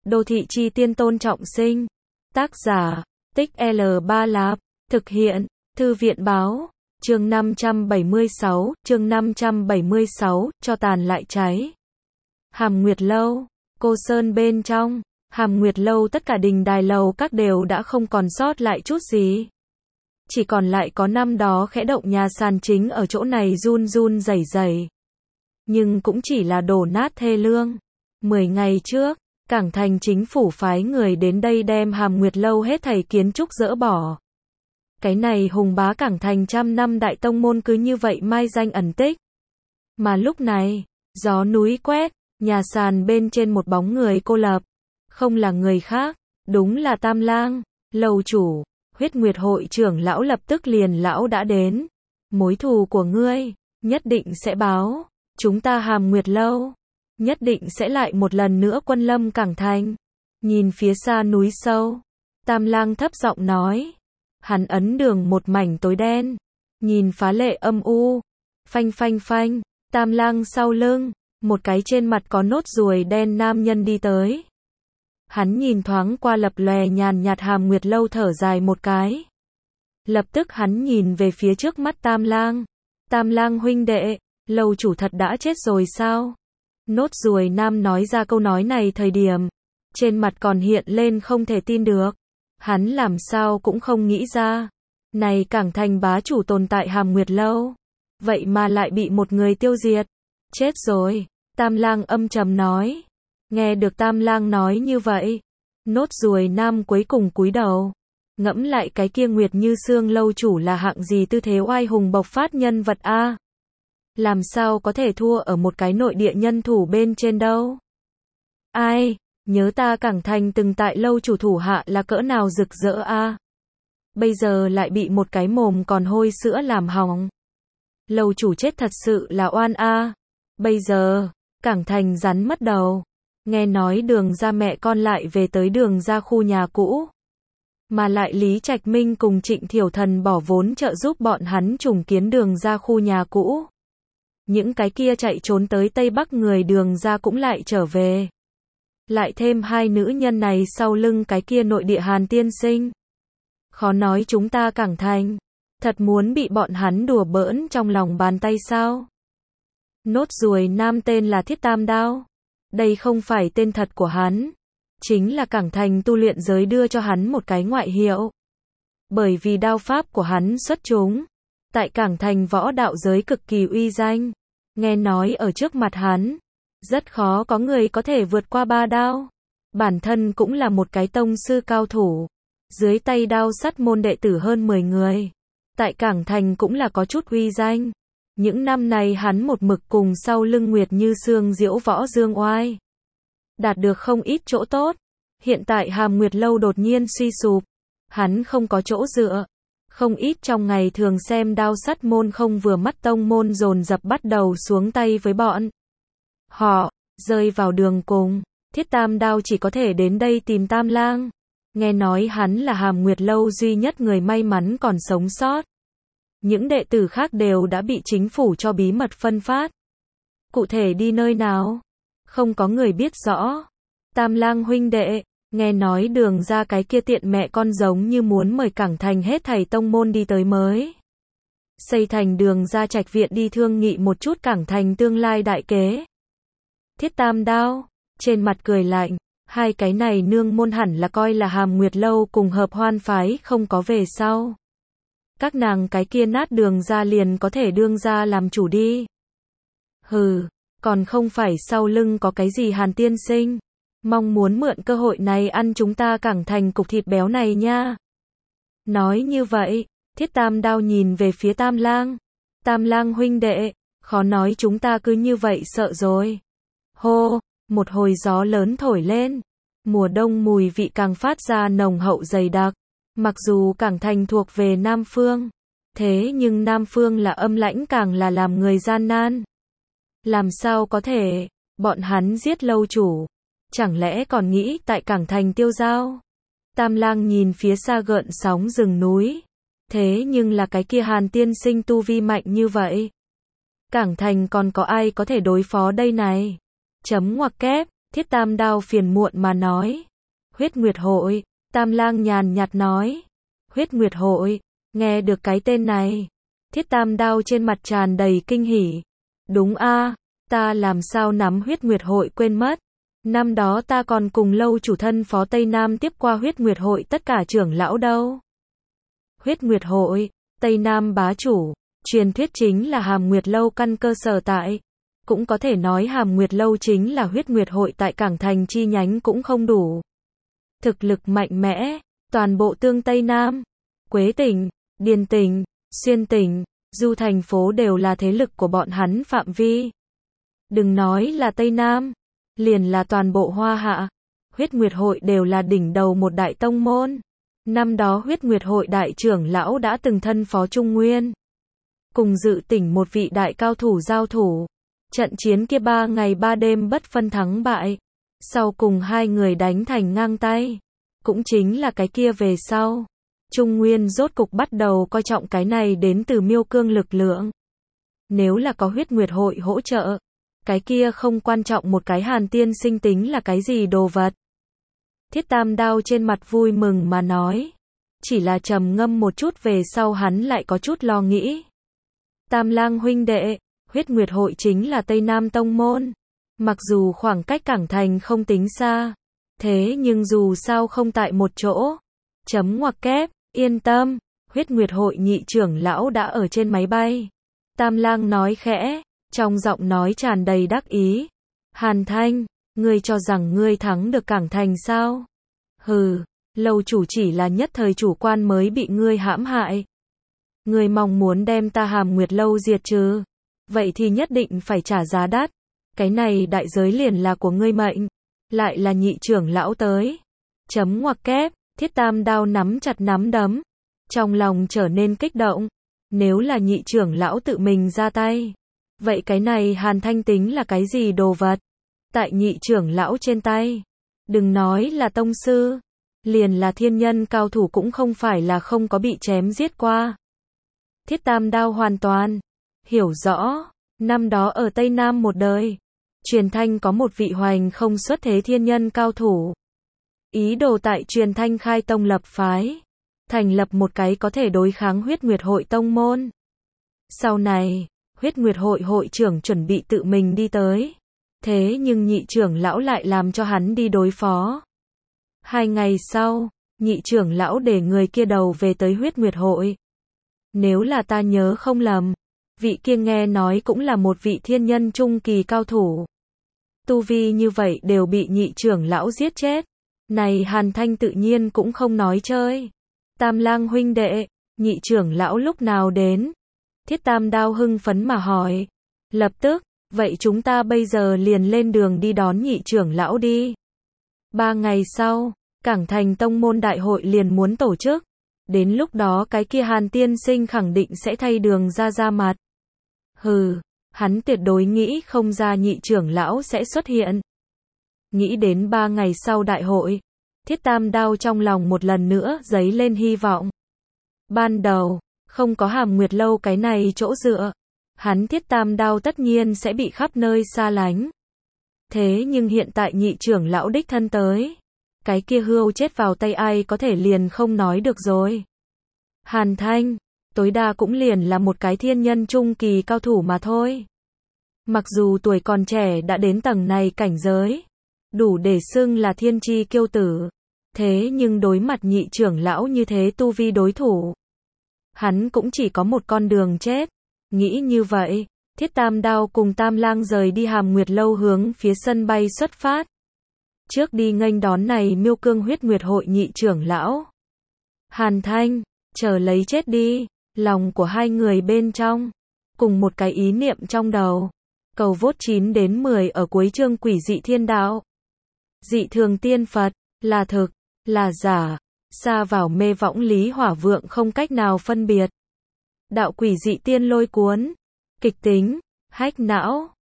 Đô thị chi tiên Tôn Trọng Sinh. Tác giả, Tích L3 Lạp. Thực hiện, Thư viện báo. Chương 576, chương 576, cho tàn lại cháy. Hàm Nguyệt Lâu, Cô Sơn bên trong. Hàm Nguyệt Lâu tất cả đình đài lầu các đều đã không còn sót lại chút gì. Chỉ còn lại có năm đó khẽ động nhà sàn chính ở chỗ này run run rẩy rẩy. Nhưng cũng chỉ là đổ nát thê lương. 10 ngày trước, Cảng Thành chính phủ phái người đến đây đem Hàm Nguyệt Lâu hết thảy kiến trúc dỡ bỏ. Cái này hùng bá Cảng Thành trăm năm đại tông môn cứ như vậy mai danh ẩn tích. Mà lúc này, gió núi quét, nhà sàn bên trên một bóng người cô lập. Không là người khác, đúng là Tam Lang, lầu chủ. Huyết Nguyệt hội trưởng lão lập tức liền lão đã đến. Mối thù của ngươi, nhất định sẽ báo. Chúng ta Hàm Nguyệt Lâu, nhất định sẽ lại một lần nữa quân lâm Cảng Thành. Nhìn phía xa núi sâu, Tam Lang thấp giọng nói. Hắn ấn đường một mảnh tối đen, nhìn phá lệ âm u. Phanh phanh phanh, Tam Lang sau lưng, một cái trên mặt có nốt ruồi đen nam nhân đi tới. Hắn nhìn thoáng qua lập lòe nhàn nhạt Hàm Nguyệt Lâu thở dài một cái. Lập tức hắn nhìn về phía trước mắt Tam Lang. Tam Lang huynh đệ, lầu chủ thật đã chết rồi sao? Nốt ruồi nam nói ra câu nói này thời điểm, trên mặt còn hiện lên không thể tin được. Hắn làm sao cũng không nghĩ ra. Này Cảng Thành bá chủ tồn tại Hàm Nguyệt Lâu, vậy mà lại bị một người tiêu diệt. Chết rồi, Tam Lang âm trầm nói. Nghe được Tam Lang nói như vậy, nốt ruồi nam cuối cùng cúi đầu. Ngẫm lại cái kia Nguyệt Như Sương lâu chủ là hạng gì tư thế oai hùng bộc phát nhân vật a? Làm sao có thể thua ở một cái nội địa nhân thủ bên trên đâu? Ai, nhớ ta Cảng Thành từng tại lâu chủ thủ hạ là cỡ nào rực rỡ a? Bây giờ lại bị một cái mồm còn hôi sữa làm hỏng. Lâu chủ chết thật sự là oan a. Bây giờ, Cảng Thành rắn mất đầu. Nghe nói Đường gia mẹ con lại về tới Đường gia khu nhà cũ. Mà lại Lý Trạch Minh cùng Trịnh Thiểu Thần bỏ vốn trợ giúp bọn hắn trùng kiến Đường gia khu nhà cũ. Những cái kia chạy trốn tới Tây Bắc người Đường gia cũng lại trở về. Lại thêm hai nữ nhân này sau lưng cái kia nội địa Hàn tiên sinh. Khó nói chúng ta Cảng Thành thật muốn bị bọn hắn đùa bỡn trong lòng bàn tay sao? Nốt ruồi nam tên là Thiết Tam Đao. Đây không phải tên thật của hắn, chính là Cảng Thành tu luyện giới đưa cho hắn một cái ngoại hiệu. Bởi vì đao pháp của hắn xuất chúng, tại Cảng Thành võ đạo giới cực kỳ uy danh. Nghe nói ở trước mặt hắn, rất khó có người có thể vượt qua ba đao. Bản thân cũng là một cái tông sư cao thủ. Dưới tay đao sắt môn đệ tử hơn 10 người. Tại Cảng Thành cũng là có chút uy danh. Những năm này hắn một mực cùng sau lưng Nguyệt Như Sương diễu võ dương oai. Đạt được không ít chỗ tốt. Hiện tại Hàm Nguyệt Lâu đột nhiên suy sụp. Hắn không có chỗ dựa. Không ít trong ngày thường xem đao sắt môn không vừa mắt tông môn dồn dập bắt đầu xuống tay với bọn họ, rơi vào đường cùng. Thiết Tam Đao chỉ có thể đến đây tìm Tam Lang. Nghe nói hắn là Hàm Nguyệt Lâu duy nhất người may mắn còn sống sót. Những đệ tử khác đều đã bị chính phủ cho bí mật phân phát. Cụ thể đi nơi nào? Không có người biết rõ. Tam Lang huynh đệ, nghe nói Đường gia cái kia tiện mẹ con giống như muốn mời Cảng Thành hết thảy tông môn đi tới mới. Xây thành Đường gia trạch viện đi thương nghị một chút Cảng Thành tương lai đại kế. Thiết Tam Đao, trên mặt cười lạnh. Hai cái này nương môn hẳn là coi là Hàm Nguyệt Lâu cùng Hợp Hoan phái không có về sau. Các nàng cái kia nát Đường gia liền có thể đương ra làm chủ đi. Hừ, còn không phải sau lưng có cái gì Hàn tiên sinh. Mong muốn mượn cơ hội này ăn chúng ta Cảng Thành cục thịt béo này nha. Nói như vậy, Thiết Tam Đao nhìn về phía Tam Lang. Tam Lang huynh đệ, khó nói chúng ta cứ như vậy sợ rồi. Hô, một hồi gió lớn thổi lên. Mùa đông mùi vị càng phát ra nồng hậu dày đặc. Mặc dù Cảng Thành thuộc về Nam Phương, thế nhưng Nam Phương là âm lãnh càng là làm người gian nan. Làm sao có thể, bọn hắn giết lâu chủ, chẳng lẽ còn nghĩ tại Cảng Thành tiêu dao? Tam Lang nhìn phía xa gợn sóng rừng núi, thế nhưng là cái kia Hàn tiên sinh tu vi mạnh như vậy. Cảng Thành còn có ai có thể đối phó đây này? Chấm ngoặc kép, Thiết Tam Đao phiền muộn mà nói. Huyết Nguyệt Hội, Tam Lang nhàn nhạt nói. Huyết Nguyệt Hội, nghe được cái tên này. Thiết Tam Đao trên mặt tràn đầy kinh hỉ. Đúng a, ta làm sao nắm Huyết Nguyệt Hội quên mất. Năm đó ta còn cùng lâu chủ thân phó Tây Nam tiếp qua Huyết Nguyệt Hội tất cả trưởng lão đâu. Huyết Nguyệt Hội, Tây Nam bá chủ, truyền thuyết chính là Hàm Nguyệt Lâu căn cơ sở tại. Cũng có thể nói Hàm Nguyệt Lâu chính là Huyết Nguyệt Hội tại Cảng Thành chi nhánh cũng không đủ. Thực lực mạnh mẽ, toàn bộ tương Tây Nam, Quế tỉnh, Điền tỉnh, Xuyên tỉnh, Du thành phố đều là thế lực của bọn hắn phạm vi. Đừng nói là Tây Nam, liền là toàn bộ Hoa Hạ, Huyết Nguyệt Hội đều là đỉnh đầu một đại tông môn. Năm đó Huyết Nguyệt Hội đại trưởng lão đã từng thân phó Trung Nguyên, cùng dự tỉnh một vị đại cao thủ giao thủ. Trận chiến kia 3 ngày 3 đêm bất phân thắng bại, sau cùng hai người đánh thành ngang tay. Cũng chính là cái kia về sau, Trung Nguyên rốt cục bắt đầu coi trọng cái này đến từ Miêu Cương lực lượng. Nếu là có Huyết Nguyệt Hội hỗ trợ, cái kia không quan trọng một cái Hàn tiên sinh tính là cái gì đồ vật. Thiết Tam Đao trên mặt vui mừng mà nói. Chỉ là trầm ngâm một chút về sau hắn lại có chút lo nghĩ. Tam Lang huynh đệ, Huyết Nguyệt Hội chính là Tây Nam tông môn. Mặc dù khoảng cách Cảng Thành không tính xa, thế nhưng dù sao không tại một chỗ. Chấm ngoặc kép, yên tâm, Huyết Nguyệt Hội nhị trưởng lão đã ở trên máy bay. Tam Lang nói khẽ, trong giọng nói tràn đầy đắc ý. Hàn Thanh, ngươi cho rằng ngươi thắng được Cảng Thành sao? Hừ, lâu chủ chỉ là nhất thời chủ quan mới bị ngươi hãm hại. Ngươi mong muốn đem ta Hàm Nguyệt Lâu diệt trừ, vậy thì nhất định phải trả giá đắt. Cái này đại giới liền là của ngươi mệnh, lại là nhị trưởng lão tới. Chấm ngoặc kép, Thiết Tam Đao nắm chặt nắm đấm, trong lòng trở nên kích động. Nếu là nhị trưởng lão tự mình ra tay, vậy cái này Hàn Thanh tính là cái gì đồ vật? Tại nhị trưởng lão trên tay, đừng nói là tông sư, liền là thiên nhân cao thủ cũng không phải là không có bị chém giết qua. Thiết Tam Đao hoàn toàn hiểu rõ, năm đó ở Tây Nam một đời, Truyền Thanh có một vị hoành không xuất thế thiên nhân cao thủ. Ý đồ tại Truyền Thanh khai tông lập phái, thành lập một cái có thể đối kháng Huyết Nguyệt Hội tông môn. Sau này, Huyết Nguyệt Hội hội trưởng chuẩn bị tự mình đi tới. Thế nhưng nhị trưởng lão lại làm cho hắn đi đối phó. 2 ngày sau, nhị trưởng lão để người kia đầu về tới Huyết Nguyệt Hội. Nếu là ta nhớ không lầm, vị kia nghe nói cũng là một vị thiên nhân trung kỳ cao thủ. Tu vi như vậy đều bị nhị trưởng lão giết chết. Này Hàn Thanh tự nhiên cũng không nói chơi. Tam Lang huynh đệ, nhị trưởng lão lúc nào đến? Thiết Tam Đao hưng phấn mà hỏi. Lập tức, vậy chúng ta bây giờ liền lên đường đi đón nhị trưởng lão đi. 3 ngày sau, Cảng Thành tông môn đại hội liền muốn tổ chức. Đến lúc đó cái kia Hàn tiên sinh khẳng định sẽ thay đường ra mặt. Hừ, hắn tuyệt đối nghĩ không ra nhị trưởng lão sẽ xuất hiện. Nghĩ đến 3 ngày sau đại hội, Thiết Tam Đao trong lòng một lần nữa dấy lên hy vọng. Ban đầu, không có Hàm Nguyệt Lâu cái này chỗ dựa, hắn Thiết Tam Đao tất nhiên sẽ bị khắp nơi xa lánh. Thế nhưng hiện tại nhị trưởng lão đích thân tới, cái kia hươu chết vào tay ai có thể liền không nói được rồi. Hàn Thanh, tối đa cũng liền là một cái thiên nhân trung kỳ cao thủ mà thôi. Mặc dù tuổi còn trẻ đã đến tầng này cảnh giới, đủ để xưng là thiên chi kiêu tử. Thế nhưng đối mặt nhị trưởng lão như thế tu vi đối thủ, hắn cũng chỉ có một con đường chết. Nghĩ như vậy, Thiết Tam Đao cùng Tam Lang rời đi Hàm Nguyệt Lâu hướng phía sân bay xuất phát. Trước đi nghênh đón này Miêu Cương Huyết Nguyệt Hội nhị trưởng lão. Hàn Thanh, chờ lấy chết đi. Lòng của hai người bên trong, cùng một cái ý niệm trong đầu. Cầu vote 9 đến 10 ở cuối chương Quỷ dị thiên đạo. Dị thường tiên Phật, là thực, là giả, xa vào mê võng lý hỏa vượng không cách nào phân biệt. Đạo quỷ dị tiên lôi cuốn, kịch tính, hách não.